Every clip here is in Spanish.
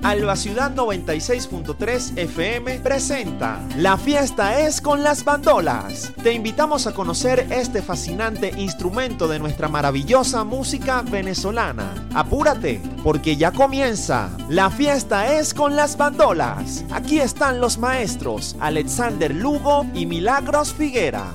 Alba Ciudad 96.3 FM presenta La fiesta es con las bandolas. Te invitamos a conocer este fascinante instrumento de nuestra maravillosa música venezolana. Apúrate, porque ya comienza La fiesta es con las bandolas. Aquí están los maestros Alexander Lugo y Milagros Figuera.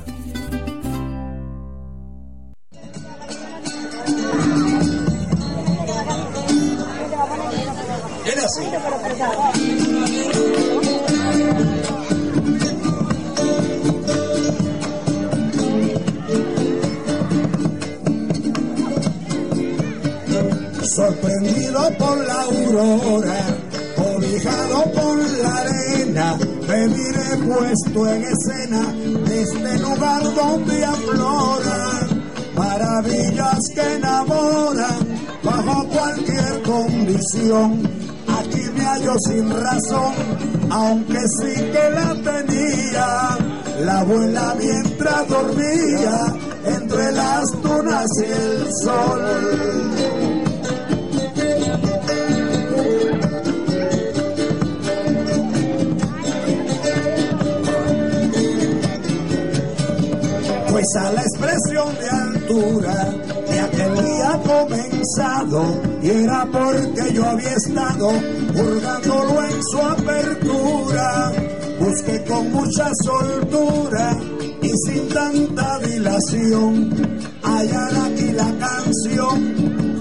Sorprendido por la aurora, cobijado por la arena, me miré puesto en escena de este lugar donde afloran maravillas que enamoran bajo cualquier condición. Aquí me hallo sin razón, aunque sí que la tenía, la abuela mientras dormía entre las dunas y el sol. Pues a la expresión de altura de aquel día comenzado, y era porque yo había estado hurgándolo en su apertura. Busqué con mucha soltura y sin tanta dilación hallar aquí la canción,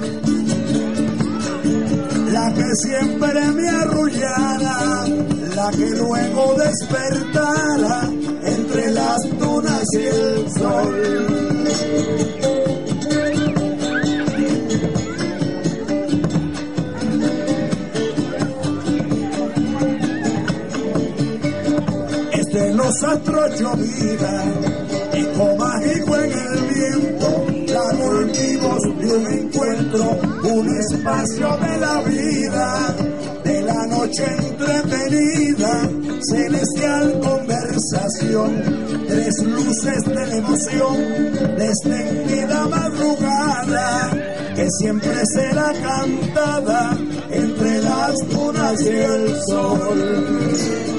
la que siempre me arrullara, la que luego despertara entre las dunas y el sol. Los astros llovida, eco mágico en el viento, la volvimos de un encuentro, un espacio de la vida, de la noche entretenida, celestial conversación, tres luces de la emoción, de extendida madrugada, que siempre será cantada entre las dunas y el sol.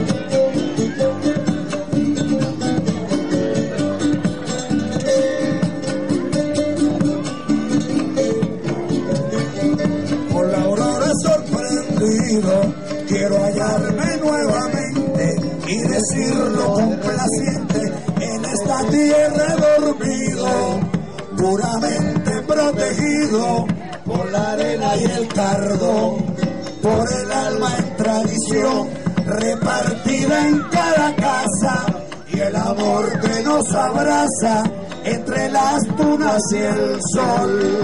Quiero hallarme nuevamente y decirlo complaciente en esta tierra dormido, puramente protegido por la arena y el cardo, por el alma en tradición, repartida en cada casa, y el amor que nos abraza entre las dunas y el sol.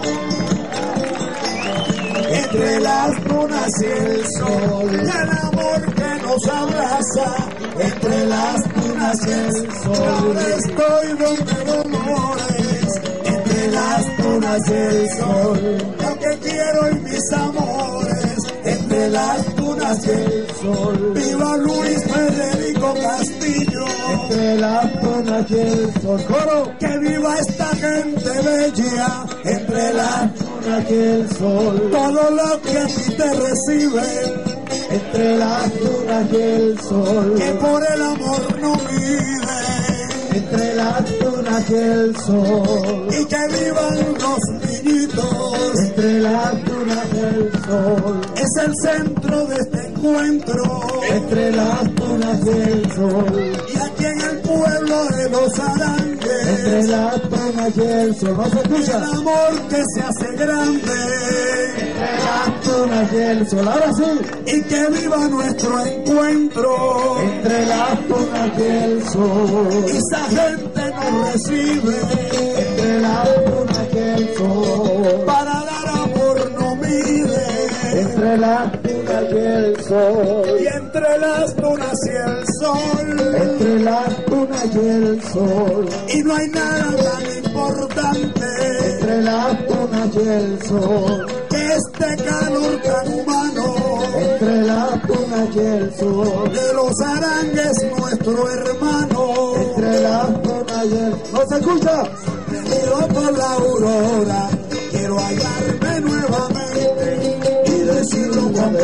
Entre las dunas y el sol, el amor que nos abraza, entre las dunas y el sol. Ahora estoy donde Dolores, entre las dunas y el sol. Lo que quiero y mis amores, entre las dunas y el sol. Viva Luis Federico Castillo, entre las dunas y el sol. Coro, que viva esta gente bella, entre las dunas y el sol. Todo lo que a ti te recibe, entre las dunas y el sol. Que por el amor no vive, entre las dunas y el sol. Y que vivan los niñitos, entre las dunas y el sol. Es el centro de este encuentro, entre las dunas y el sol. Y aquí en el pueblo de Los Arangues, entre las dunas y el sol. ¿No se escucha? El amor que se hace grande, entre las dunas y el sol. Ahora sí. Y que viva nuestro encuentro, entre las dunas y el sol. Y esa gente nos recibe, entre las dunas y el sol. Para dar amor no mide, entre las dunas y el sol. Y entre las dunas y el sol, entre las dunas y el sol. Y no hay nada tan importante, entre las dunas y el sol, que este calor tan humano, entre las dunas y el sol. De Los Arangues nuestro hermano, entre las dunas y el sol. ¿No se escucha? Sorprendido por la aurora, quiero hallarme nuevamente y decirlo con placer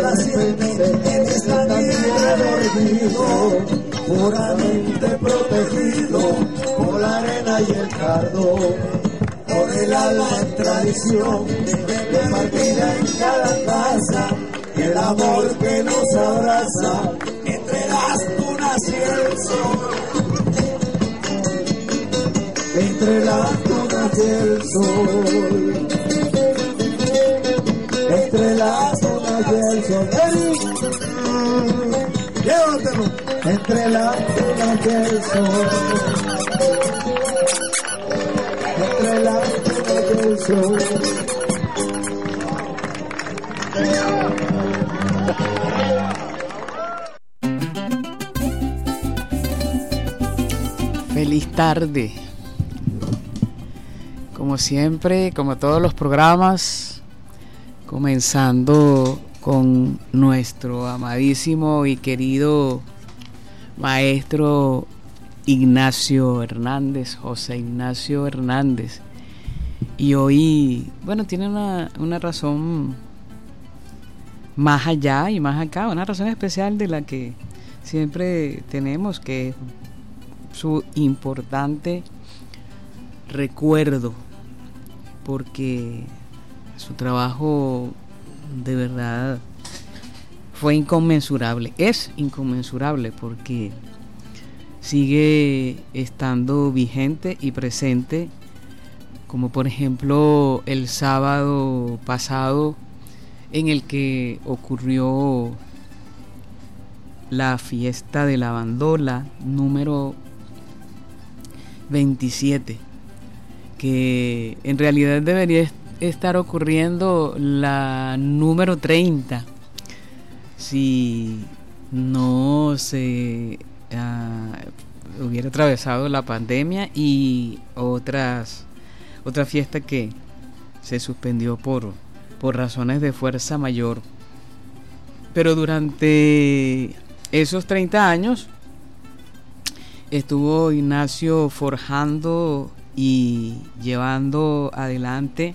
vence en esta tierra dormido, puramente protegido por la arena y el cardo, por el alma en tradición, de partida en cada casa, el amor que nos abraza entre las dunas y el sol. Entre las dunas y el sol, entre las dunas y el sol, llévatelo. Entre las dunas y el sol, entre las dunas y el sol. Feliz tarde. Como siempre, como todos los programas, comenzando con nuestro amadísimo y querido maestro Ignacio Hernández, José Ignacio Hernández. Y hoy, bueno, tiene una razón más allá y más acá, una razón especial de la que siempre tenemos, que es su importante recuerdo, porque su trabajo de verdad fue inconmensurable, es inconmensurable, porque sigue estando vigente y presente, como por ejemplo el sábado pasado, en el que ocurrió la fiesta de la bandola número 27, que en realidad debería estar ocurriendo la número 30 si no se hubiera atravesado la pandemia y otra fiesta que se suspendió por razones de fuerza mayor. Pero durante esos 30 años estuvo Ignacio forjando y llevando adelante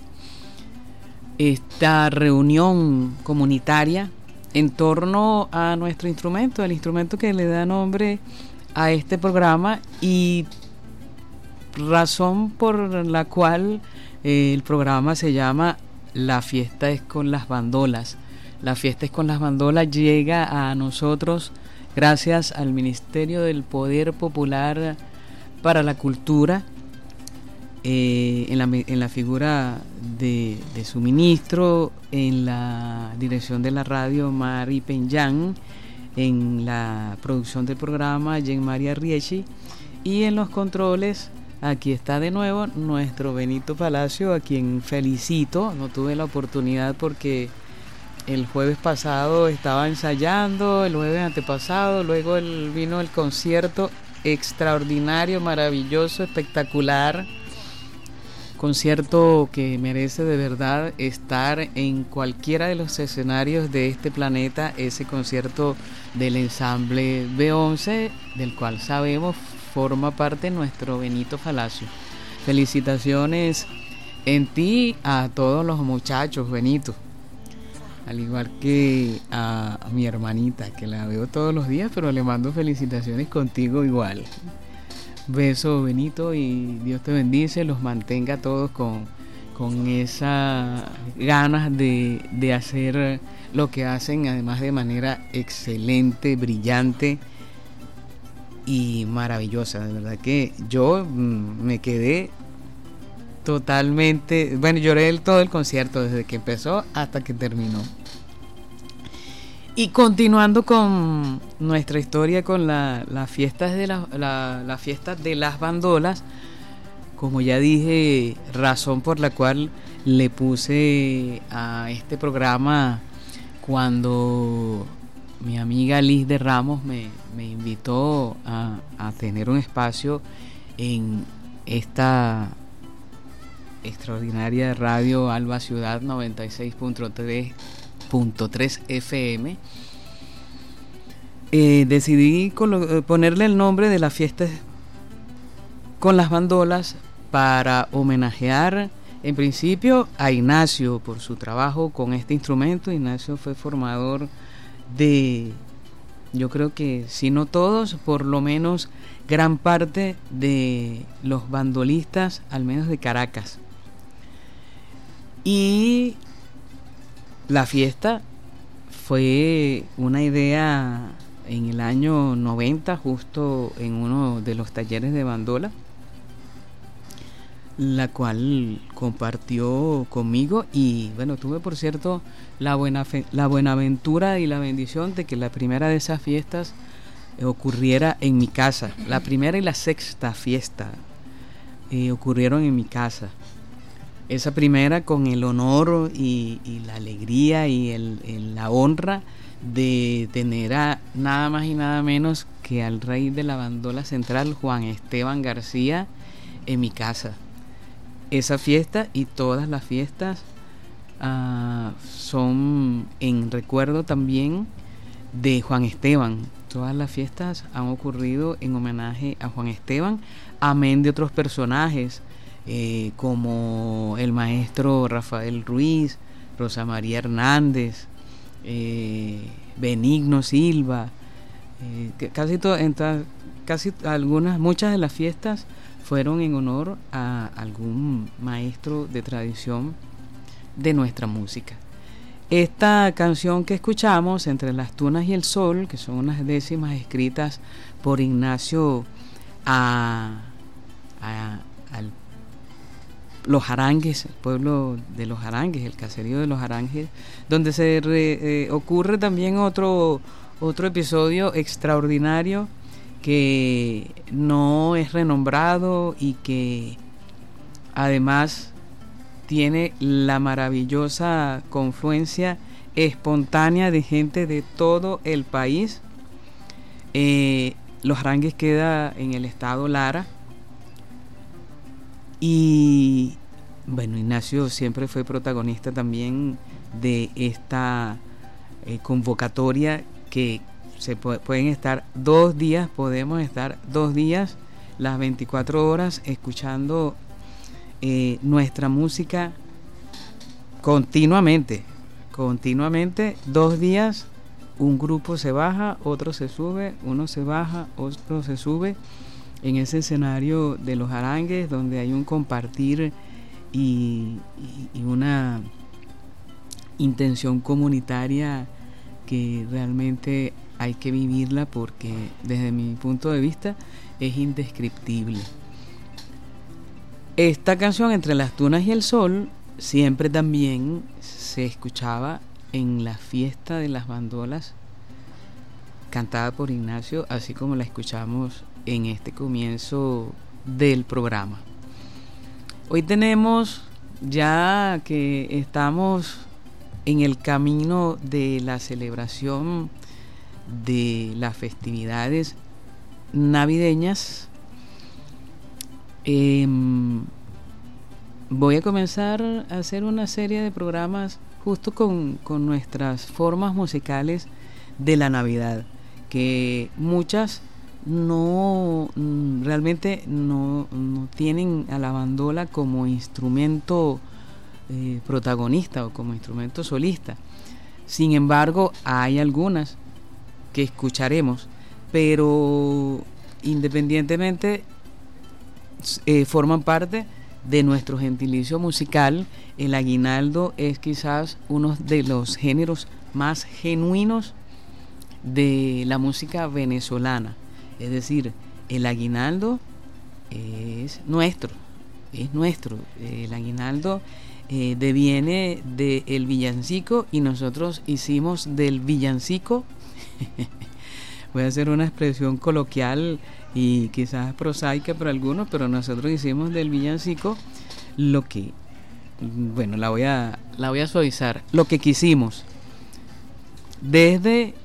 esta reunión comunitaria en torno a nuestro instrumento, el instrumento que le da nombre a este programa y razón por la cual el programa se llama La Fiesta es con las Bandolas. La Fiesta es con las Bandolas llega a nosotros gracias al Ministerio del Poder Popular para la Cultura, en la figura de su ministro, en la dirección de la radio Mari Peñán, en la producción del programa Jean María Rieschi, y en los controles aquí está de nuevo nuestro Benito Palacio, a quien felicito. No tuve la oportunidad porque el jueves pasado estaba ensayando, el jueves antepasado, luego vino el concierto extraordinario, maravilloso, espectacular, concierto que merece de verdad estar en cualquiera de los escenarios de este planeta, ese concierto del ensamble B11, del cual sabemos forma parte nuestro Benito Palacio. Felicitaciones en ti a todos los muchachos, Benito, al igual que a mi hermanita, que la veo todos los días, pero le mando felicitaciones contigo igual. Beso, Benito, y Dios te bendice, los mantenga a todos con esas ganas de hacer lo que hacen, además de manera excelente, brillante y maravillosa. De verdad que yo me quedé totalmente, bueno, lloré todo el concierto desde que empezó hasta que terminó. Y continuando con nuestra historia con las fiestas de las fiestas de las bandolas, como ya dije, razón por la cual le puse a este programa cuando mi amiga Liz de Ramos me invitó a tener un espacio en esta extraordinaria radio Alba Ciudad 96.3 FM. Decidí ponerle el nombre de la fiesta con las bandolas para homenajear en principio a Ignacio por su trabajo con este instrumento. Ignacio fue formador de, yo creo que si no todos, por lo menos gran parte de los bandolistas, al menos de Caracas. Y la fiesta fue una idea en el año 90, justo en uno de los talleres de bandola, la cual compartió conmigo, y bueno, tuve por cierto la buenaventura y la bendición de que la primera de esas fiestas ocurriera en mi casa. La primera y la sexta fiesta ocurrieron en mi casa. Esa primera con el honor y la alegría y la honra de tener a nada más y nada menos que al rey de la bandola central, Juan Esteban García, en mi casa. Esa fiesta y todas las fiestas son en recuerdo también de Juan Esteban. Todas las fiestas han ocurrido en homenaje a Juan Esteban, amén de otros personajes como el maestro Rafael Ruiz, Rosa María Hernández, Benigno Silva, muchas de las fiestas fueron en honor a algún maestro de tradición de nuestra música. Esta canción que escuchamos, Entre las Tunas y el Sol, que son unas décimas escritas por Ignacio Los Arangues, el pueblo de Los Arangues, el caserío de Los Arangues, donde se ocurre también otro episodio extraordinario que no es renombrado y que además tiene la maravillosa confluencia espontánea de gente de todo el país. Los Arangues queda en el estado Lara. Y bueno, Ignacio siempre fue protagonista también de esta convocatoria, que pueden estar 2 días, podemos estar 2 días, las 24 horas escuchando nuestra música continuamente, 2 días, un grupo se baja, otro se sube, uno se baja, otro se sube, en ese escenario de Los Arangues, donde hay un compartir y una intención comunitaria que realmente hay que vivirla, porque desde mi punto de vista es indescriptible. Esta canción, Entre las Tunas y el Sol, siempre también se escuchaba en la fiesta de las bandolas, cantada por Ignacio, así como la escuchamos en este comienzo del programa. Hoy tenemos, ya que estamos en el camino de la celebración de las festividades navideñas, voy a comenzar a hacer una serie de programas justo con nuestras formas musicales de la Navidad, que muchas realmente no tienen a la bandola como instrumento protagonista o como instrumento solista. Sin embargo, hay algunas que escucharemos, pero independientemente forman parte de nuestro gentilicio musical. El aguinaldo es quizás uno de los géneros más genuinos de la música venezolana. Es decir, el aguinaldo es nuestro. El aguinaldo deviene del villancico, y nosotros hicimos del villancico voy a hacer una expresión coloquial y quizás prosaica para algunos, pero nosotros hicimos del villancico lo que, bueno, la voy a suavizar, lo que quisimos desde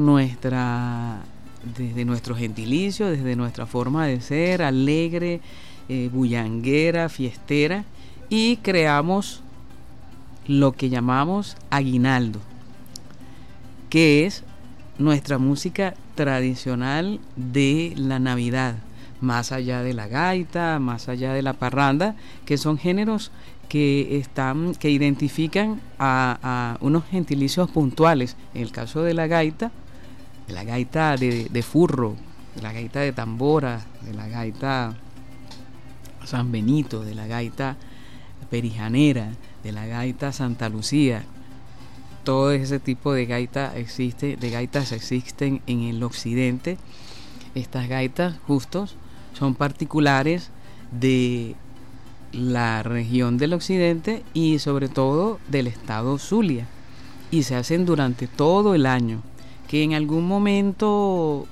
nuestro gentilicio, desde nuestra forma de ser, alegre, bullanguera, fiestera, y creamos lo que llamamos aguinaldo, que es nuestra música tradicional de la Navidad, más allá de la gaita, más allá de la parranda, que son géneros que identifican a unos gentilicios puntuales. En el caso de la gaita de furro, de la gaita de tambora, de la gaita San Benito, de la gaita perijanera, de la gaita Santa Lucía. Todo ese tipo de gaitas existen en el occidente. Estas gaitas justos son particulares de la región del occidente y sobre todo del estado Zulia, y se hacen durante todo el año, que en algún momento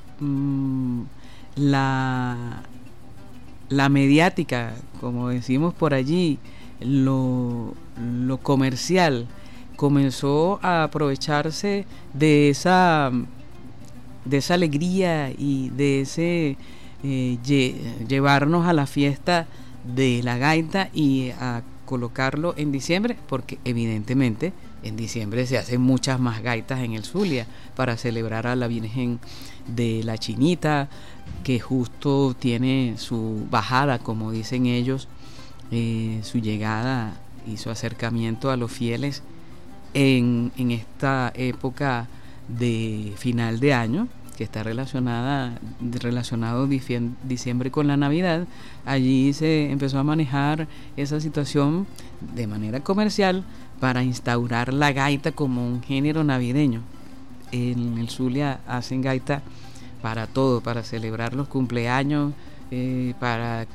la mediática, como decimos por allí, lo comercial comenzó a aprovecharse de esa alegría y de ese llevarnos a la fiesta de la gaita y a colocarlo en diciembre, porque evidentemente en diciembre se hacen muchas más gaitas en el Zulia para celebrar a la Virgen de la Chinita, que justo tiene su bajada, como dicen ellos, su llegada y su acercamiento a los fieles en esta época de final de año, que está relacionado diciembre con la Navidad. Allí se empezó a manejar esa situación de manera comercial para instaurar la gaita como un género navideño. En el Zulia hacen gaita para todo, para celebrar los cumpleaños, para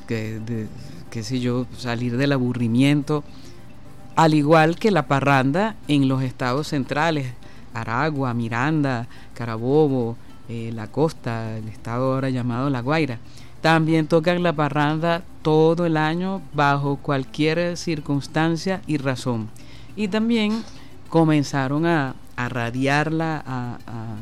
salir del aburrimiento, al igual que la parranda en los estados centrales, Aragua, Miranda, Carabobo, la costa, el estado ahora llamado La Guaira. También tocan la parranda todo el año bajo cualquier circunstancia y razón. Y también comenzaron a radiarla, a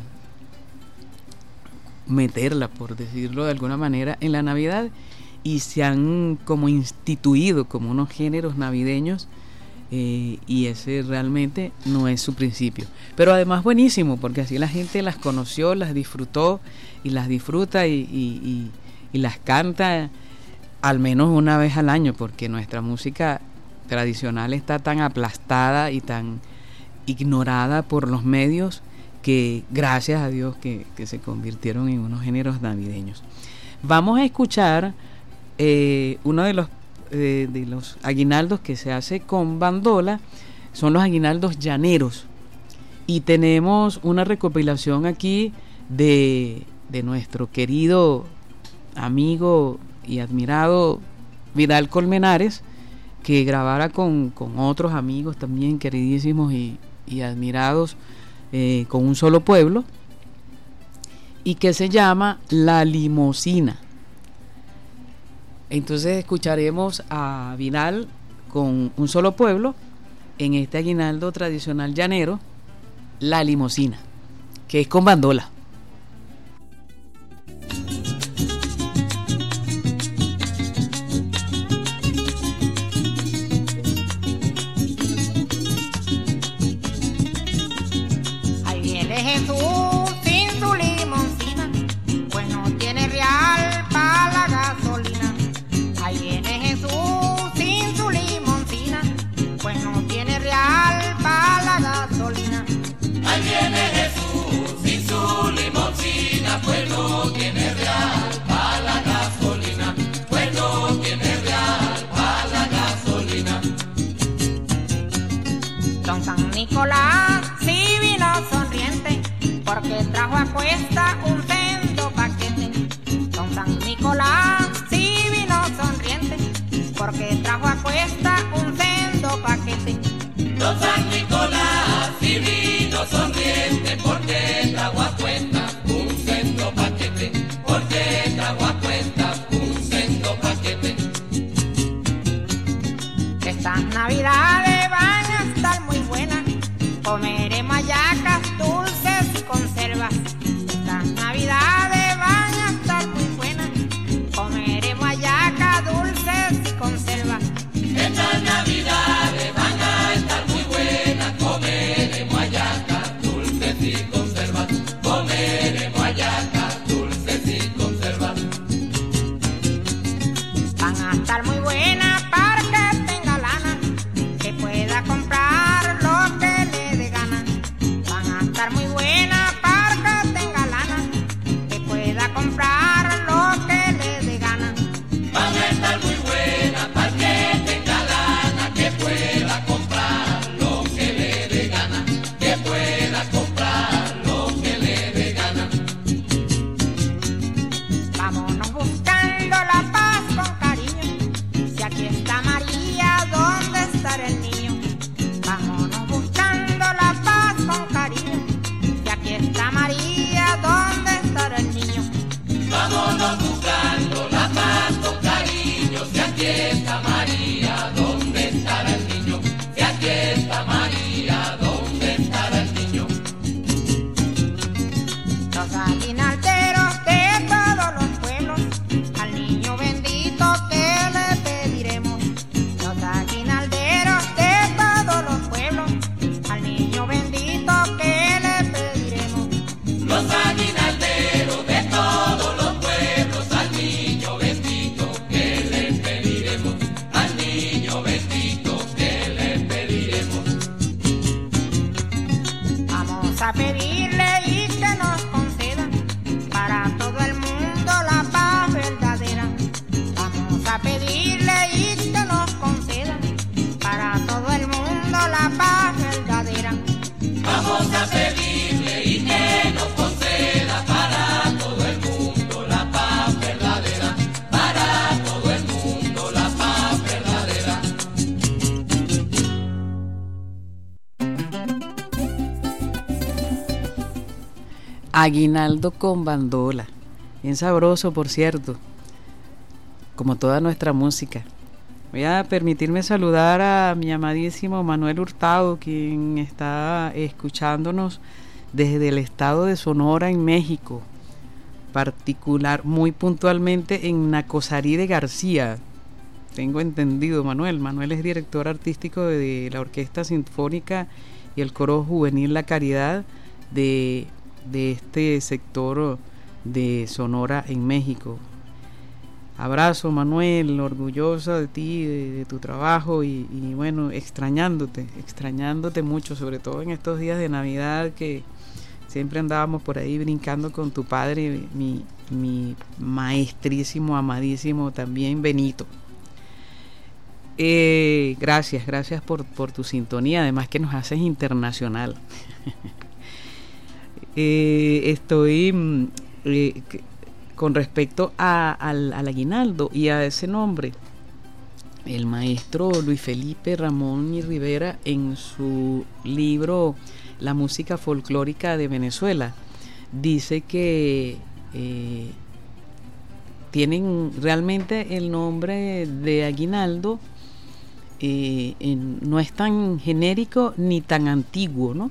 meterla, por decirlo de alguna manera, en la Navidad, y se han como instituido como unos géneros navideños. Y ese realmente no es su principio, pero además buenísimo, porque así la gente las conoció, las disfrutó y las disfruta y las canta al menos una vez al año, porque nuestra música tradicional está tan aplastada y tan ignorada por los medios, que gracias a Dios que se convirtieron en unos géneros navideños. Vamos a escuchar uno de los aguinaldos que se hace con bandola. Son los aguinaldos llaneros, y tenemos una recopilación aquí de nuestro querido amigo y admirado Vidal Colmenares, que grabara con otros amigos también queridísimos y admirados, con Un Solo Pueblo, y que se llama La Limosina. Entonces escucharemos a Vidal con Un Solo Pueblo en este aguinaldo tradicional llanero, La Limosina, que es con bandola. Ahí viene Jesús sin su limoncina, pues no tiene real para la gasolina. Ahí viene Jesús sin su limoncina, pues no tiene real para la gasolina. Ahí viene Jesús sin su limoncina, pues no tiene real para la gasolina, pues no tiene real para la gasolina. Don San Nicolás sí vino sonriente, porque trajo a cuesta un sendo paquete. Don San Nicolás sí vino sonriente, porque trajo a cuesta un sendo paquete. Don San Nicolás sí vino sonriente, porque trajo a cuenta un sendo paquete, porque trajo a cuenta un sendo paquete. Estas navidades van a estar muy buenas, comeremos hallacas, dulces y conservas. Estas navidades van a estar muy buenas, comeremos hallacas, dulces y conservas. Estas navidades van a estar muy buenas, comeremos hallacas, dulces y conservas, comeremos hallacas, dulces y conservas. Van a estar muy buenas para que tenga lana, Vamos a pedirle y que nos conceda para todo el mundo la paz verdadera. Vamos a pedirle y que nos conceda para todo el mundo la paz verdadera. Vamos a pedirle y que nos conceda para todo el mundo la paz verdadera, para todo el mundo la paz verdadera. Aguinaldo con bandola, bien sabroso, por cierto, como toda nuestra música. Voy a permitirme saludar a mi amadísimo Manuel Hurtado, quien está escuchándonos desde el estado de Sonora, en México, muy puntualmente en Nacosari de García. Tengo entendido, Manuel es director artístico de la Orquesta Sinfónica y el Coro Juvenil La Caridad de este sector de Sonora en México. Abrazo, Manuel, orgullosa de ti, de tu trabajo y bueno, extrañándote mucho, sobre todo en estos días de Navidad que siempre andábamos por ahí brincando con tu padre, mi maestrísimo, amadísimo también, Benito. Gracias por tu sintonía, además que nos haces internacional. Estoy con respecto al aguinaldo y a ese nombre. El maestro Luis Felipe Ramón y Rivera, en su libro La música folclórica de Venezuela, dice que tienen realmente el nombre de aguinaldo, no es tan genérico ni tan antiguo, ¿no?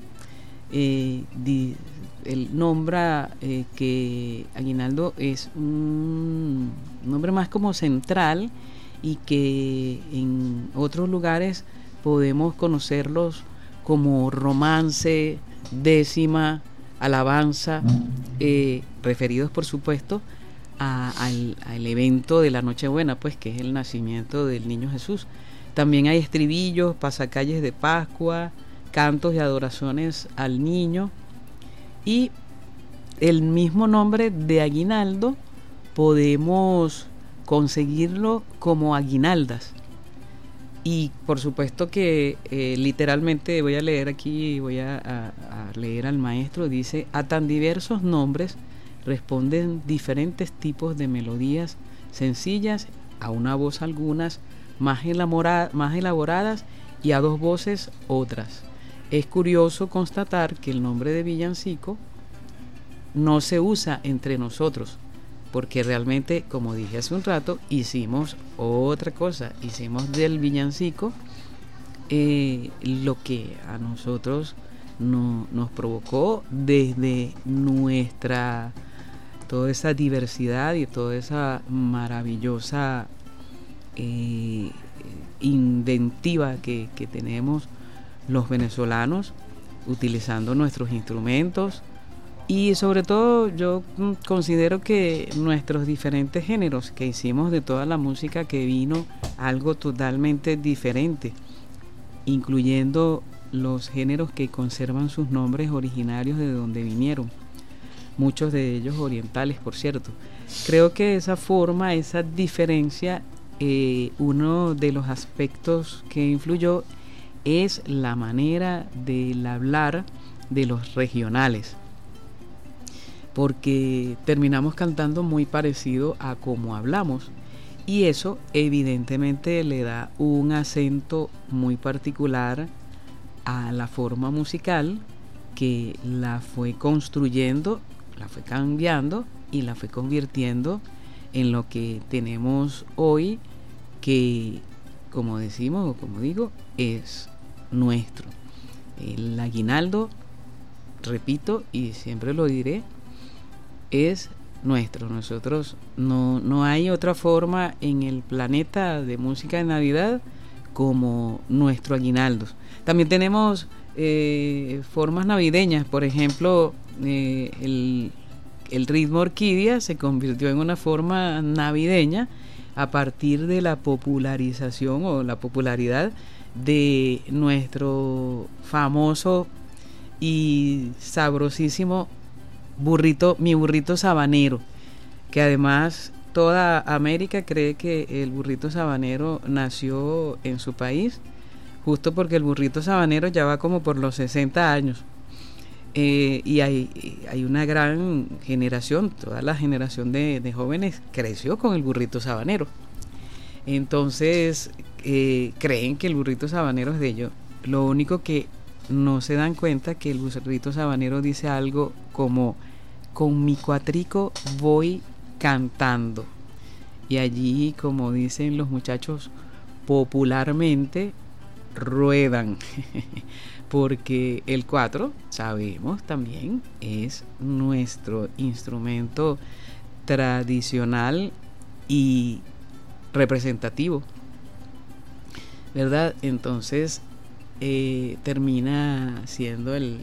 Él nombra que aguinaldo es un nombre más como central y que en otros lugares podemos conocerlos como romance, décima, alabanza, referidos por supuesto al evento de la Nochebuena, pues, que es el nacimiento del niño Jesús. También hay estribillos, pasacalles de Pascua, cantos y adoraciones al niño. Y el mismo nombre de aguinaldo podemos conseguirlo como aguinaldas. Y por supuesto que literalmente voy a leer aquí, voy a leer al maestro, dice: a tan diversos nombres responden diferentes tipos de melodías sencillas, a una voz algunas más elaboradas y a dos voces otras. Es curioso constatar que el nombre de villancico no se usa entre nosotros, porque realmente, como dije hace un rato, hicimos otra cosa, hicimos del villancico lo que a nosotros nos provocó desde nuestra, toda esa diversidad y toda esa maravillosa inventiva que tenemos los venezolanos, utilizando nuestros instrumentos y sobre todo yo considero que nuestros diferentes géneros que hicimos de toda la música que vino algo totalmente diferente, incluyendo los géneros que conservan sus nombres originarios de donde vinieron, muchos de ellos orientales, por cierto. Creo que esa forma, esa diferencia, uno de los aspectos que influyó es la manera del hablar de los regionales, porque terminamos cantando muy parecido a como hablamos, y eso evidentemente le da un acento muy particular a la forma musical que la fue construyendo, la fue cambiando y la fue convirtiendo en lo que tenemos hoy, que, como decimos o como digo, es nuestro. El aguinaldo, repito y siempre lo diré, es nuestro. Nosotros no hay otra forma en el planeta de música de Navidad como nuestro aguinaldo. También tenemos formas navideñas, por ejemplo, el ritmo orquídea se convirtió en una forma navideña a partir de la popularización o la popularidad de nuestro famoso y sabrosísimo mi burrito sabanero, que además toda América cree que el burrito sabanero nació en su país, justo porque el burrito sabanero ya va como por los 60 años. Y hay una gran generación, toda la generación de jóvenes creció con el burrito sabanero. Entonces creen que el burrito sabanero es de ellos. Lo único que no se dan cuenta que el burrito sabanero dice algo como: con mi cuatrico voy cantando. Y allí, como dicen los muchachos popularmente, ruedan. Porque el cuatro, sabemos también, es nuestro instrumento tradicional y representativo, ¿verdad? Entonces termina siendo el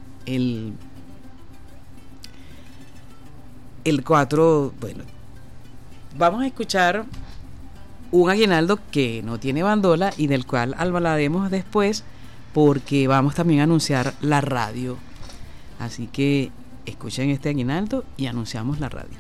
cuatro. Bueno, vamos a escuchar un aguinaldo que no tiene bandola y del cual hablaremos después, porque vamos también a anunciar la radio. Así que escuchen este aguinaldo y anunciamos la radio.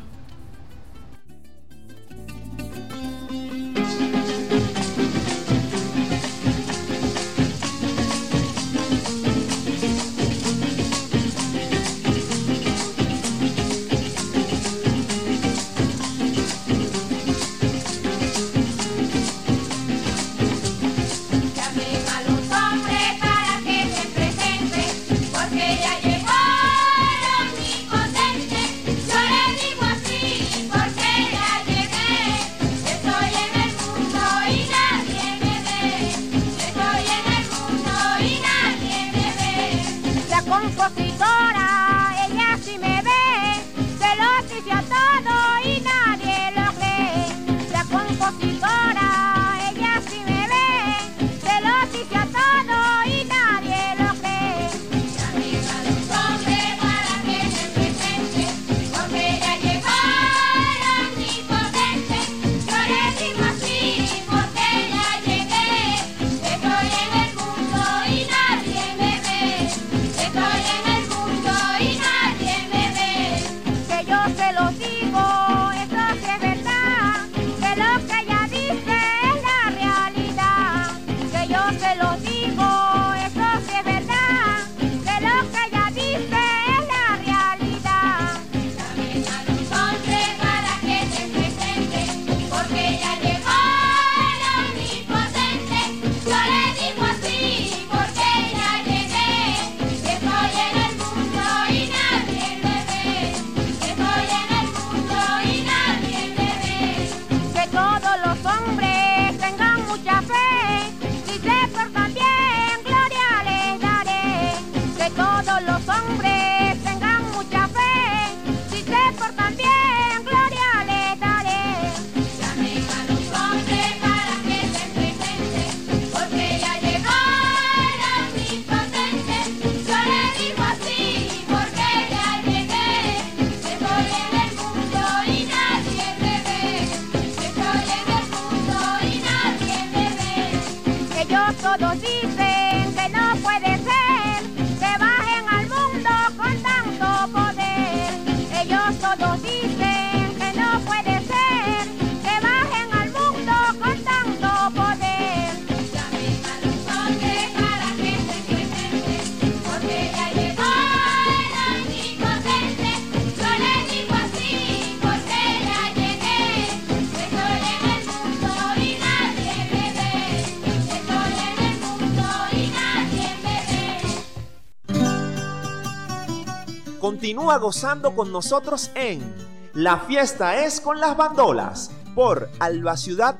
Continúa gozando con nosotros en La Fiesta es con las Bandolas por Alba Ciudad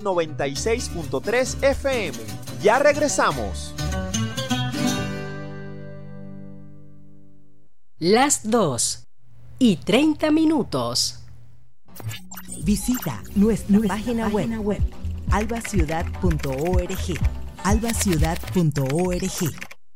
96.3 FM. Ya regresamos. Las 2:30. Visita nuestra página web albaciudad.org. albaciudad.org.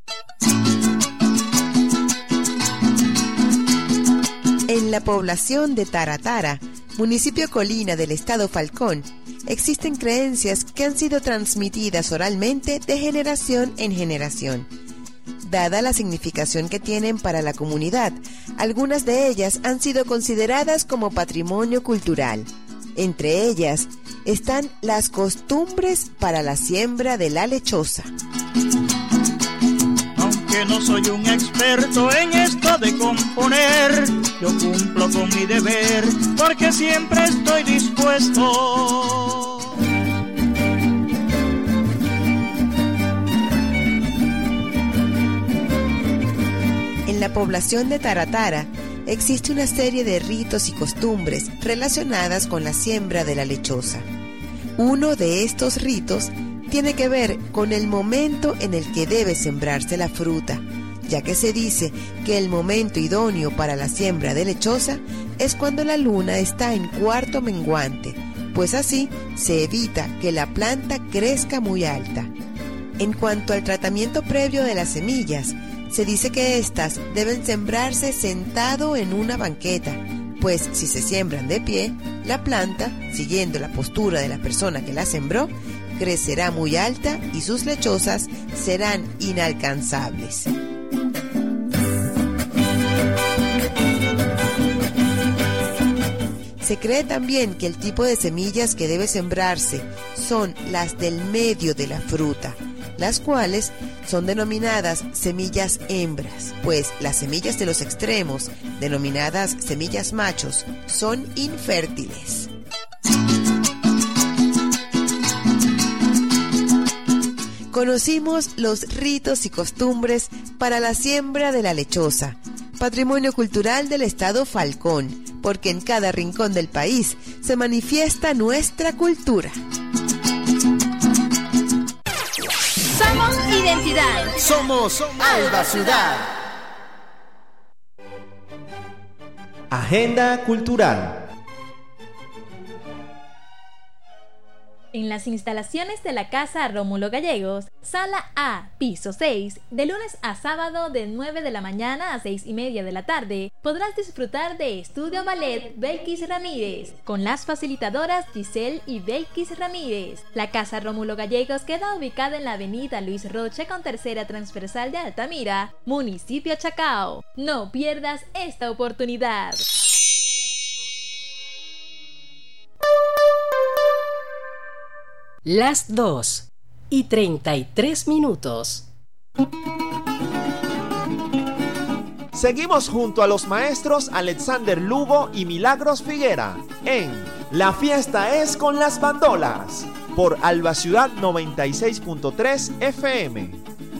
En la población de Taratara, municipio Colina del estado Falcón, existen creencias que han sido transmitidas oralmente de generación en generación. dada la significación que tienen para la comunidad. Algunas de ellas han sido consideradas como patrimonio cultural. Entre ellas están las costumbres para la siembra de la lechosa. Aunque no soy un experto en esto de componer, yo cumplo con mi deber porque siempre estoy dispuesto. En la población de Taratara existe una serie de ritos y costumbres relacionadas con la siembra de la lechosa. Uno de estos ritos tiene que ver con el momento en el que debe sembrarse la fruta, ya que se dice que el momento idóneo para la siembra de lechosa es cuando la luna está en cuarto menguante, pues así se evita que la planta crezca muy alta. En cuanto al tratamiento previo de las semillas, se dice que éstas deben sembrarse sentado en una banqueta, pues si se siembran de pie, la planta, siguiendo la postura de la persona que la sembró, crecerá muy alta y sus lechosas serán inalcanzables. Se cree también que el tipo de semillas que debe sembrarse son las del medio de la fruta, las cuales son denominadas semillas hembras, pues las semillas de los extremos, denominadas semillas machos, son infértiles. Conocimos los ritos y costumbres para la siembra de la lechosa, patrimonio cultural del estado Falcón, porque en cada rincón del país se manifiesta nuestra cultura. Somos identidad. Somos Alba Ciudad. Agenda cultural. En las instalaciones de la Casa Rómulo Gallegos, Sala A, piso 6, de lunes a sábado de 9 de la mañana a 6:30 de la tarde, podrás disfrutar de Estudio Ballet Belkis Ramírez, con las facilitadoras Giselle y Belkis Ramírez. La Casa Rómulo Gallegos queda ubicada en la avenida Luis Roche con tercera transversal de Altamira, municipio Chacao. No pierdas esta oportunidad. Las 2:33. Seguimos junto a los maestros Alexander Lugo y Milagros Figuera en La Fiesta es con las Bandolas por Alba Ciudad 96.3 FM.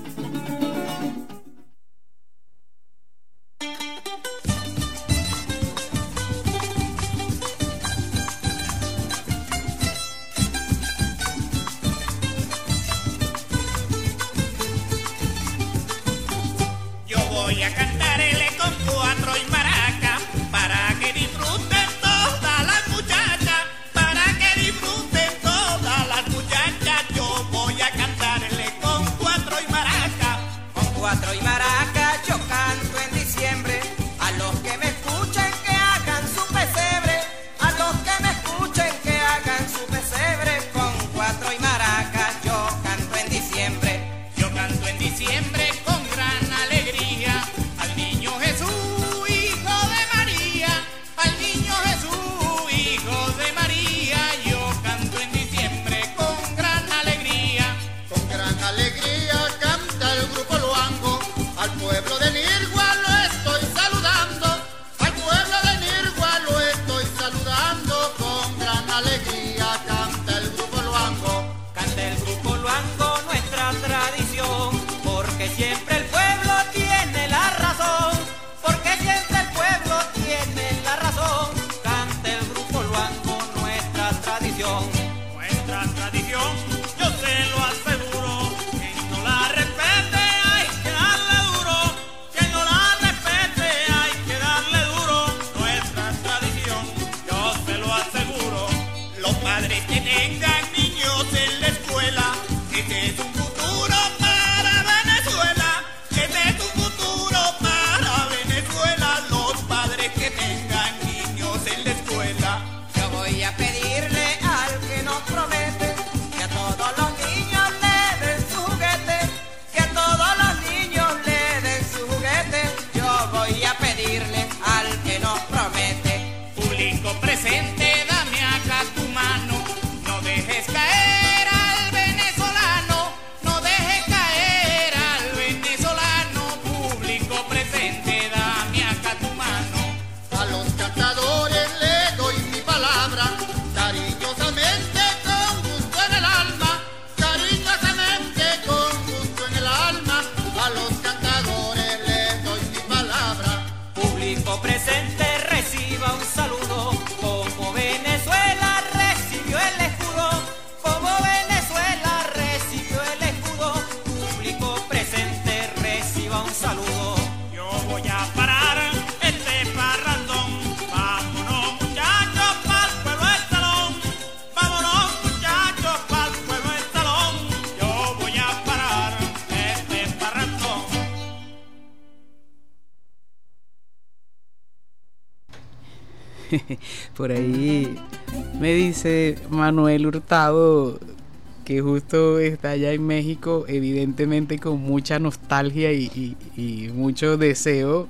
Voy a cantarle con cuatro y maraca para que disfruten todas las muchachas, para que disfruten todas las muchachas. Yo voy a cantarle con cuatro y maraca. Con cuatro y maraca yo canto en diciembre. A los que me escuchen que hagan su pesebre. A los que me escuchen que hagan su pesebre. Con cuatro y maraca yo canto en diciembre. Yo canto en diciembre con gran alegría al niño Jesús. Público presente, reciba un saludo, como Venezuela recibió el escudo, como Venezuela recibió el escudo. Público presente, reciba un saludo. Yo voy a parar este parrandón. Vámonos muchachos pa'l pueblo del salón. Vámonos muchachos pa'l pueblo del salón. Yo voy a parar este parrandón. Por ahí me dice Manuel Hurtado que justo está allá en México, evidentemente con mucha nostalgia y mucho deseo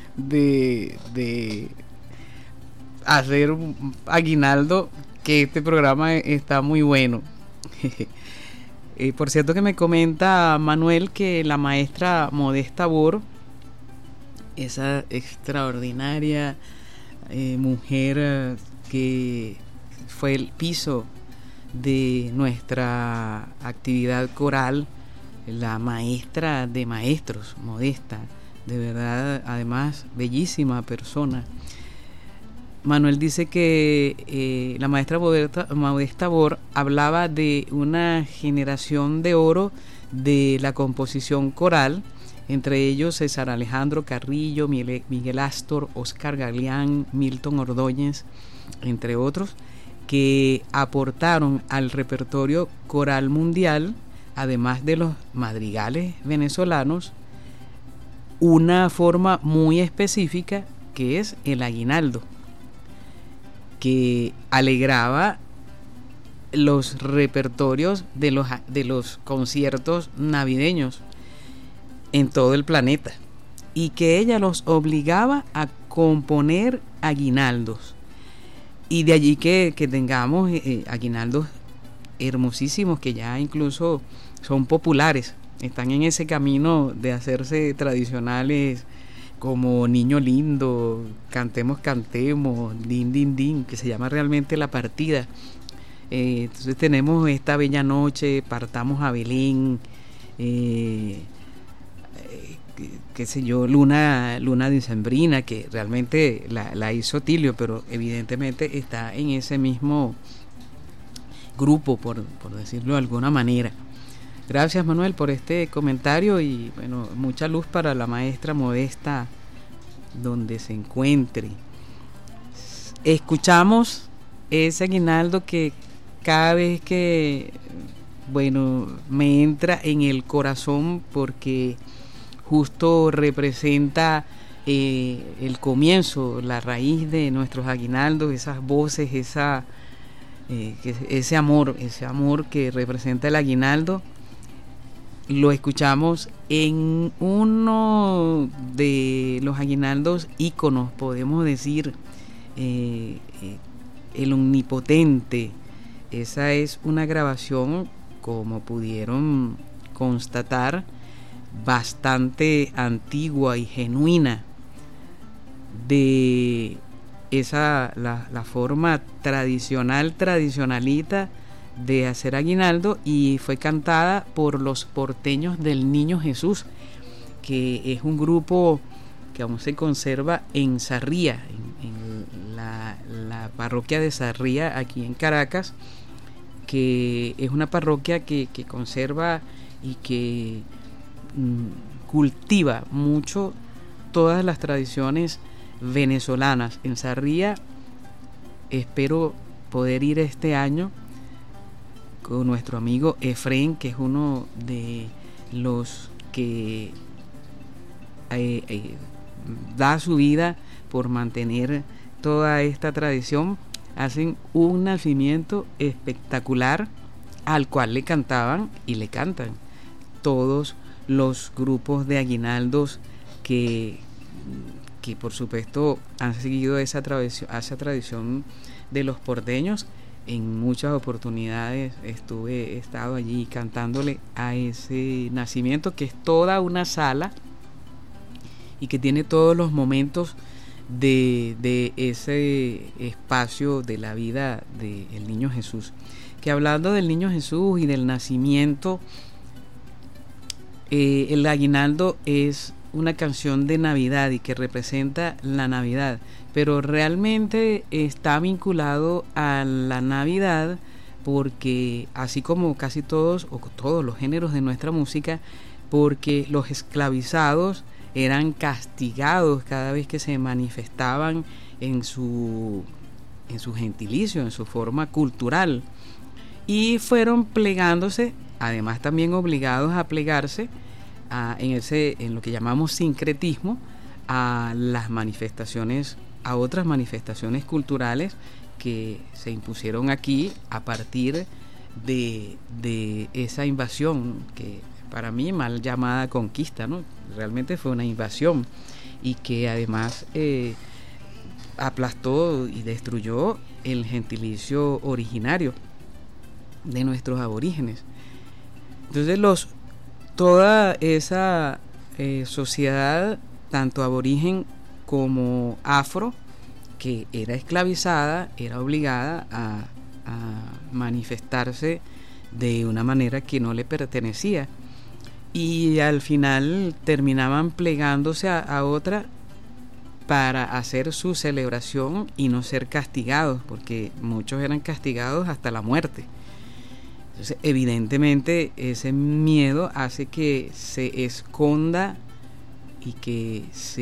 de hacer un aguinaldo, que este programa está muy bueno. Por cierto que me comenta Manuel que la maestra Modesta Bor, esa extraordinaria mujer que fue el piso de nuestra actividad coral, la maestra de maestros, Modesta, de verdad, además bellísima persona. Manuel dice que la maestra Modesta Bor hablaba de una generación de oro de la composición coral, entre ellos César Alejandro Carrillo, Miguel Astor, Oscar Galeán, Milton Ordóñez, entre otros, que aportaron al repertorio coral mundial, además de los madrigales venezolanos, una forma muy específica que es el aguinaldo, que alegraba los repertorios de los conciertos navideños en todo el planeta, y que ella los obligaba a componer aguinaldos, y de allí que tengamos aguinaldos hermosísimos que ya incluso son populares, están en ese camino de hacerse tradicionales, como Niño Lindo, Cantemos, Cantemos, Din Din Din, que se llama realmente La Partida. Entonces tenemos Esta Bella Noche, Partamos a Belén, qué sé yo, Luna Dicembrina, que realmente la hizo Tilio, pero evidentemente está en ese mismo grupo, por decirlo de alguna manera. Gracias, Manuel, por este comentario, y bueno, mucha luz para la maestra Modesta donde se encuentre. Escuchamos ese aguinaldo que cada vez que, bueno, me entra en el corazón, porque justo representa el comienzo, la raíz de nuestros aguinaldos, esas voces, ese amor que representa el aguinaldo. Lo escuchamos en uno de los aguinaldos íconos, podemos decir, El Omnipotente. Esa es una grabación, como pudieron constatar, bastante antigua y genuina de la forma tradicionalita de hacer aguinaldo, y fue cantada por los porteños del Niño Jesús, que es un grupo que aún se conserva en Sarría, en la parroquia de Sarría, aquí en Caracas, que es una parroquia que conserva y que cultiva mucho todas las tradiciones venezolanas. En Sarría espero poder ir este año con nuestro amigo Efren, que es uno de los que da su vida por mantener toda esta tradición. Hacen un nacimiento espectacular al cual le cantaban y le cantan todos los grupos de aguinaldos que por supuesto han seguido esa tradición de los porteños. En muchas oportunidades he estado allí cantándole a ese nacimiento, que es toda una sala y que tiene todos los momentos de ese espacio de la vida del Niño Jesús. Que hablando del Niño Jesús y del nacimiento, el aguinaldo es una canción de Navidad y que representa la Navidad, pero realmente está vinculado a la Navidad porque, así como casi todos o todos los géneros de nuestra música, porque los esclavizados eran castigados cada vez que se manifestaban en su gentilicio, en su forma cultural, y fueron plegándose, además también obligados a plegarse en lo que llamamos sincretismo, a las manifestaciones, a otras manifestaciones culturales que se impusieron aquí a partir de esa invasión, que para mí mal llamada conquista, ¿no? Realmente fue una invasión, y que además aplastó y destruyó el gentilicio originario de nuestros aborígenes. Entonces toda esa sociedad, tanto aborigen como afro, que era esclavizada, era obligada a manifestarse de una manera que no le pertenecía, y al final terminaban plegándose a otra para hacer su celebración y no ser castigados, porque muchos eran castigados hasta la muerte. Entonces, evidentemente, ese miedo hace que se esconda y que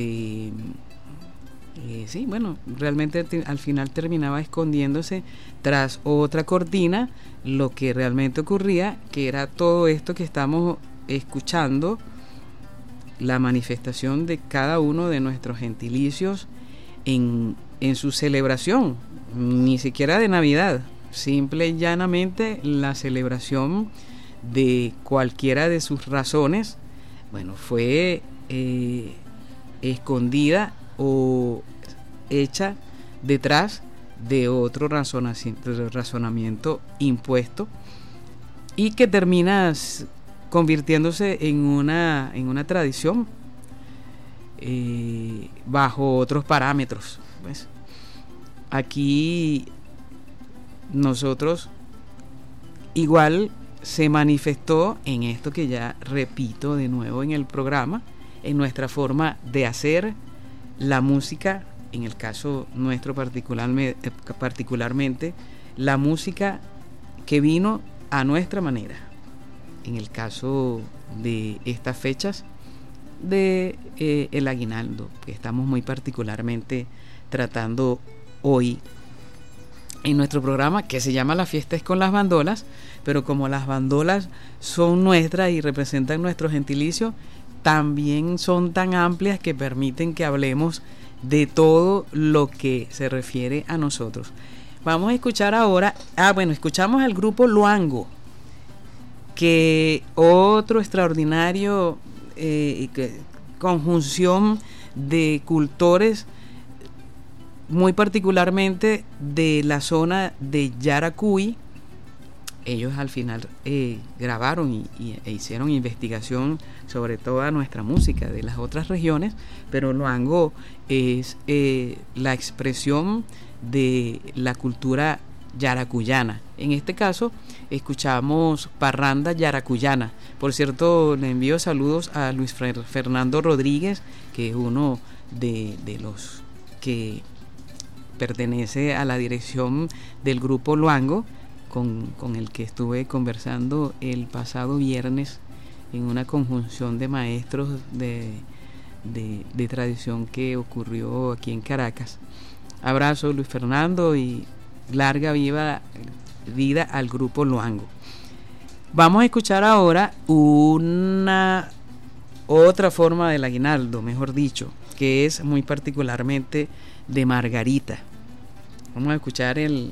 realmente al final terminaba escondiéndose tras otra cortina lo que realmente ocurría, que era todo esto que estamos escuchando, la manifestación de cada uno de nuestros gentilicios en su celebración, ni siquiera de Navidad, simple y llanamente la celebración de cualquiera de sus razones, fue escondida o hecha detrás de otro razonamiento impuesto, y que termina convirtiéndose en una tradición bajo otros parámetros, ¿ves? Aquí nosotros igual se manifestó en esto que ya repito de nuevo en el programa, en nuestra forma de hacer la música, en el caso nuestro particularmente la música que vino a nuestra manera. En el caso de estas fechas de el aguinaldo, que estamos muy particularmente tratando hoy en nuestro programa, que se llama La Fiesta es con las Bandolas, pero como las bandolas son nuestras y representan nuestro gentilicio, también son tan amplias que permiten que hablemos de todo lo que se refiere a nosotros. Vamos a escuchar ahora, escuchamos al grupo Luango, que otro extraordinario conjunción de cultores, muy particularmente de la zona de Yaracuy. Ellos al final grabaron e hicieron investigación sobre toda nuestra música de las otras regiones, pero Luango es la expresión de la cultura yaracuyana. En este caso escuchamos Parranda Yaracuyana. Por cierto, le envío saludos a Luis Fernando Rodríguez, que es uno de los que pertenece a la dirección del grupo Luango, con el que estuve conversando el pasado viernes en una conjunción de maestros de tradición que ocurrió aquí en Caracas. Abrazo, Luis Fernando, y larga vida al grupo Luango. Vamos a escuchar ahora otra forma del aguinaldo, mejor dicho, que es muy particularmente de Margarita. Vamos a escuchar el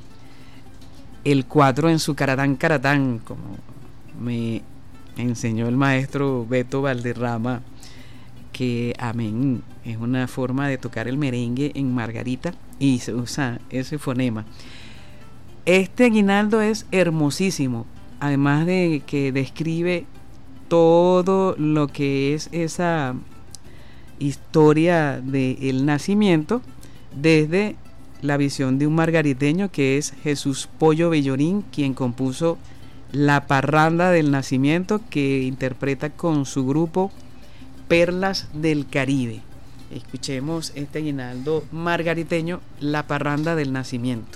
4 en su caratán caratán, como me enseñó el maestro Beto Valderrama, que amén, es una forma de tocar el merengue en Margarita y se usa ese fonema. Este aguinaldo es hermosísimo, además de que describe todo lo que es esa historia del nacimiento desde la visión de un margariteño, que es Jesús Pollo Bellorín, quien compuso la parranda del nacimiento, que interpreta con su grupo Perlas del Caribe. Escuchemos este aguinaldo margariteño, La Parranda del Nacimiento.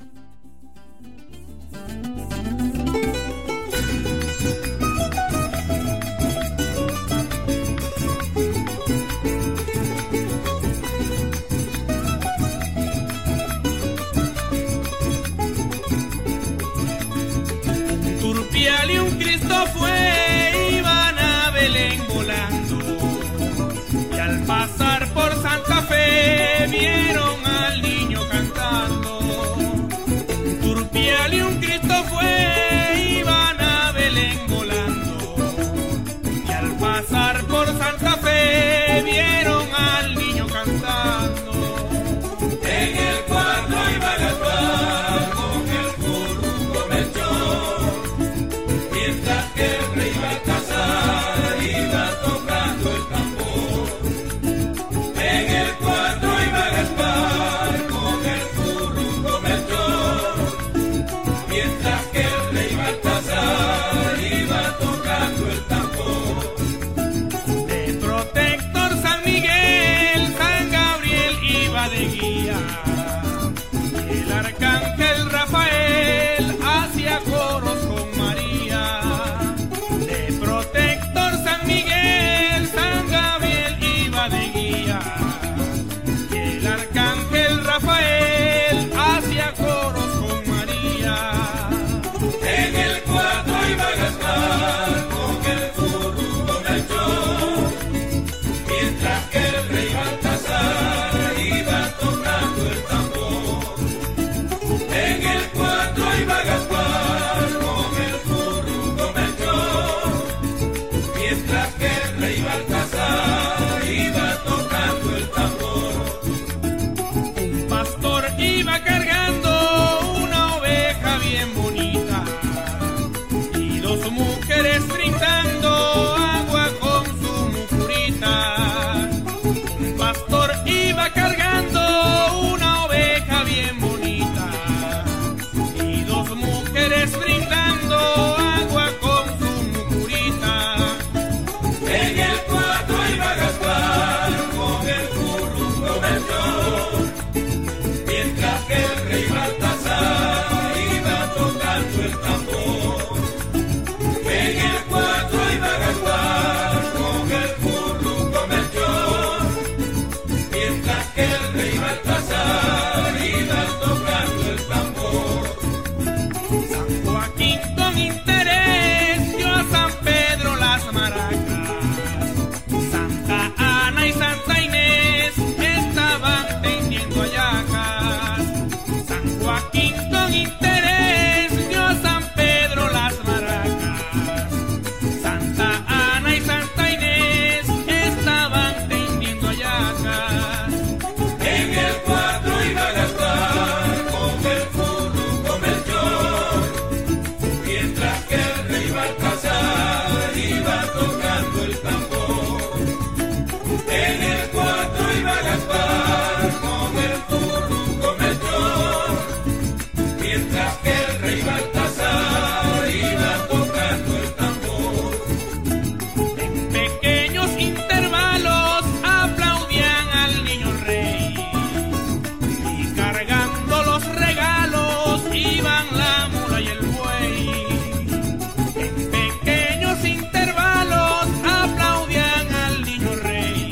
Turpial y un Cristo fue, iban a Belén volando, y al pasar por Santa Fe vieron al niño cantando. Turpial y un Cristo fue, iban a Belén volando, y al pasar por Santa Fe vieron al niño cantando. En el cuarto iba Gaspar con el curruco Melchor, mientras que el rey Baltasar iba tocando el tambor. En el cuarto iba Gaspar con el curruco Melchor, mientras que el rey Baltasar iba tocando el tambor. De protector San Miguel, San Gabriel iba de guía, y el arcángel Rafael hacía coros con María. De protector San Miguel, San Gabriel iba de guía, y el arcángel Rafael hacía coros con María. En el cuarto iba Gaspar con el curruco Melchor, mientras que el rey Baltasar iba tocando el tambor. En el cuarto iba Gaspar con el curruco Melchor, mientras que el rey Baltasar iba tocando el tambor. Un pastor iba cargando una oveja bien bonita, y dos mujeres brindando agua con su mucurita. Un pastor iba cargando una oveja bien bonita, y dos mujeres brindando agua con su mucurita. En el cuarto iba Gaspar con el curruco Melchor, mientras que el rey Baltasar iba tocando el tambor. En el cuarto iba Gaspar con el curruco Melchor, mientras que el rey Baltasar iba tocando el tambor. San Joaquín con interés dio a San Pedro las maracas, Santa Ana y Santa Inés estaban tendiendo hallacas. San Joaquín con interés dio a San Pedro las maracas, Santa Ana y Santa Inés estaban tendiendo hallacas. En el cuarto iba Gaspar con el curruco Melchor, mientras que el rey Baltasar iba tocando el tambor. En el cuarto iba Gaspar con el curruco Melchor, mientras que el rey Baltasar iba tocando el tambor. En pequeños intervalos aplaudían al niño rey, y cargando los regalos iban la mula y el buey. En pequeños intervalos aplaudían al niño rey,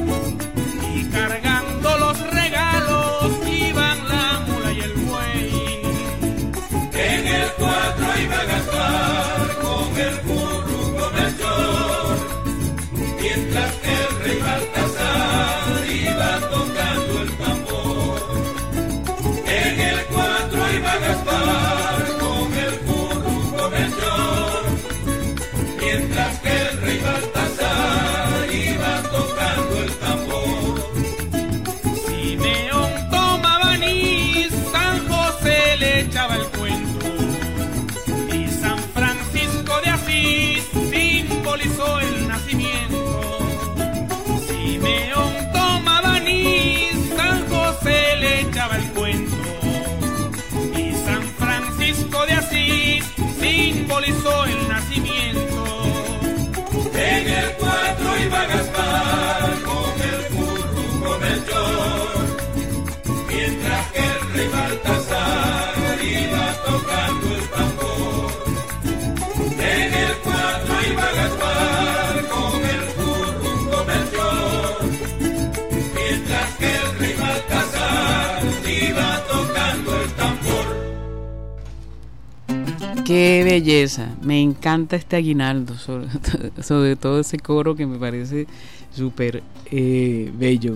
y cargando los regalos iban la mula y el buey. En el cuarto iba Gaspar con el curruco Melchor, mientras que el rey Baltasar iba tocando el tambor. En el cuarto iba Gaspar con el curruco Melchor, mientras que el rey Baltasar iba tocando el tambor. Simeón tomaba anís, San José le echaba el cuento, y San Francisco de Asís simbolizó el nacimiento. Simeón tomaba anís, San José le echaba el cuento, y San Francisco de Asís simbolizó el nacimiento. En el cuarto iba Gaspar Qué belleza, me encanta este aguinaldo, sobre todo ese coro que me parece súper bello.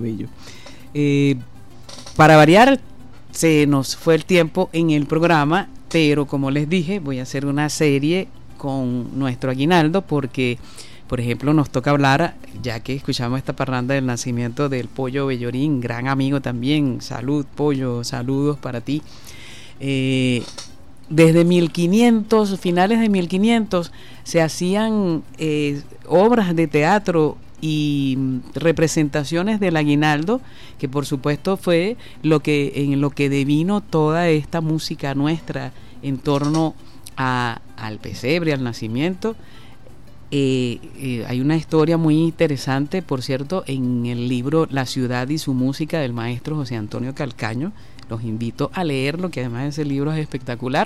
Para variar, se nos fue el tiempo en el programa, pero como les dije, voy a hacer una serie con nuestro aguinaldo porque, por ejemplo, nos toca hablar, ya que escuchamos esta parranda del nacimiento del Pollo Bellorín, gran amigo también. Salud, Pollo, saludos para ti. Desde 1500, finales de 1500, se hacían obras de teatro y representaciones del aguinaldo, que por supuesto fue en lo que devino toda esta música nuestra en torno al pesebre, al nacimiento. Hay una historia muy interesante, por cierto, en el libro La ciudad y su música del maestro José Antonio Calcaño. Los invito a leerlo, que además ese libro es espectacular.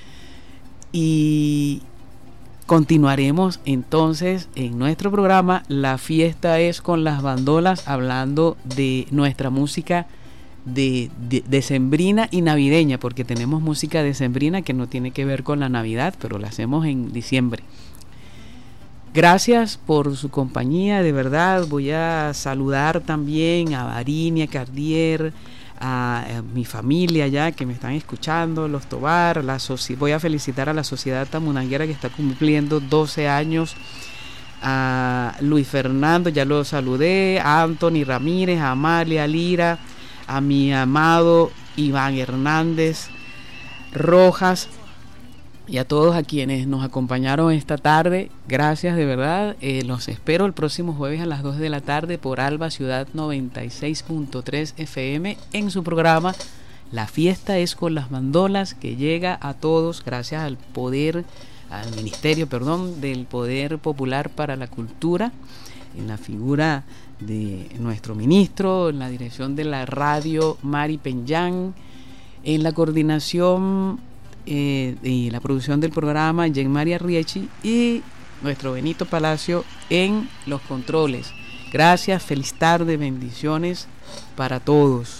Y continuaremos entonces en nuestro programa La fiesta es con las bandolas, hablando de nuestra música decembrina y navideña, porque tenemos música decembrina que no tiene que ver con la Navidad, pero la hacemos en diciembre. Gracias por su compañía, de verdad. Voy a saludar también a Varinia Cardier, a mi familia ya que me están escuchando, los Tobar, voy a felicitar a la Sociedad Tamunanguera que está cumpliendo 12 años, a Luis Fernando, ya lo saludé, a Anthony Ramírez, a Amalia Lira, a mi amado Iván Hernández Rojas y a todos a quienes nos acompañaron esta tarde. Gracias de verdad. Los espero el próximo jueves a las 2 de la tarde por Alba Ciudad 96.3 FM en su programa La fiesta es con las bandolas, que llega a todos gracias al Ministerio del Poder Popular para la Cultura, en la figura de nuestro ministro, en la dirección de la radio Mari Peñán, en la coordinación y la producción del programa Jean María Riechi y nuestro Benito Palacio en los controles. Gracias, feliz tarde, bendiciones para todos.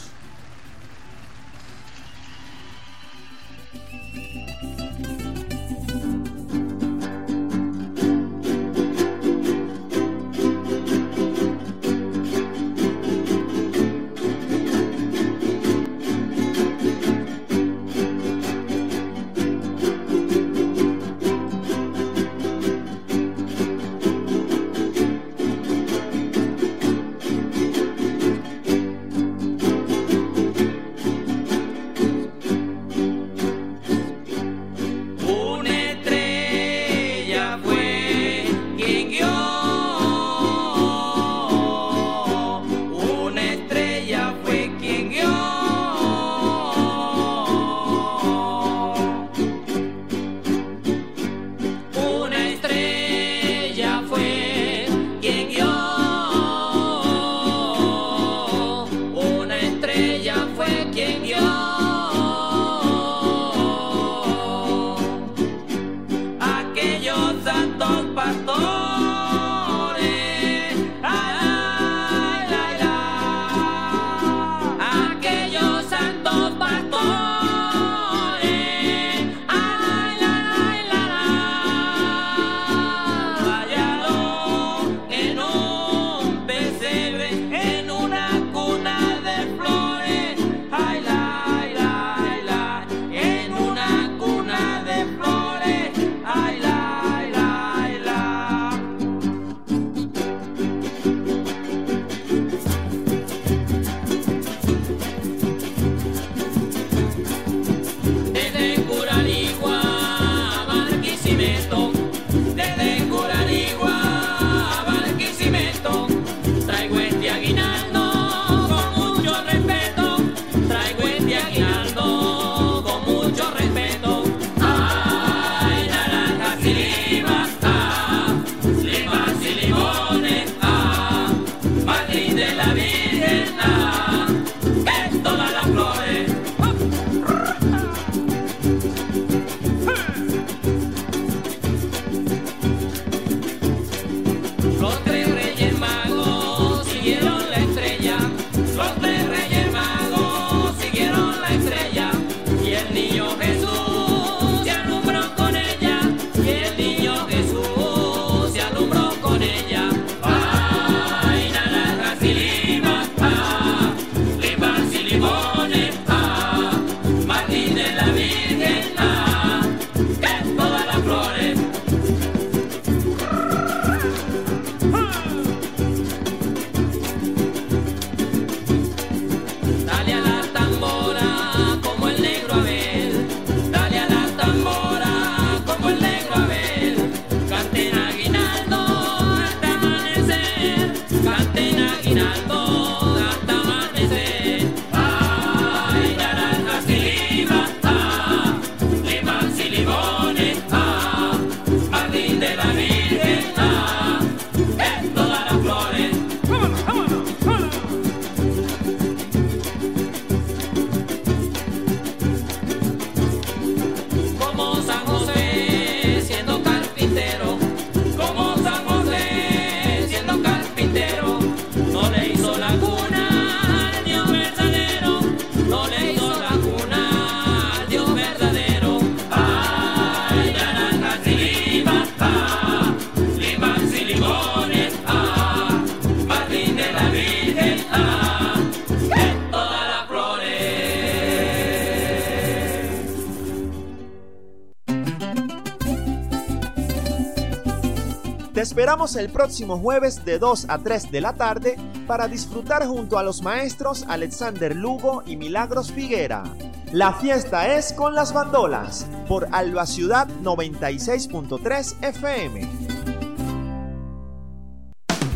esperamos el próximo jueves de 2 a 3 de la tarde para disfrutar junto a los maestros Alexander Lugo y Milagros Figuera. La fiesta es con las bandolas por Alba Ciudad 96.3 FM.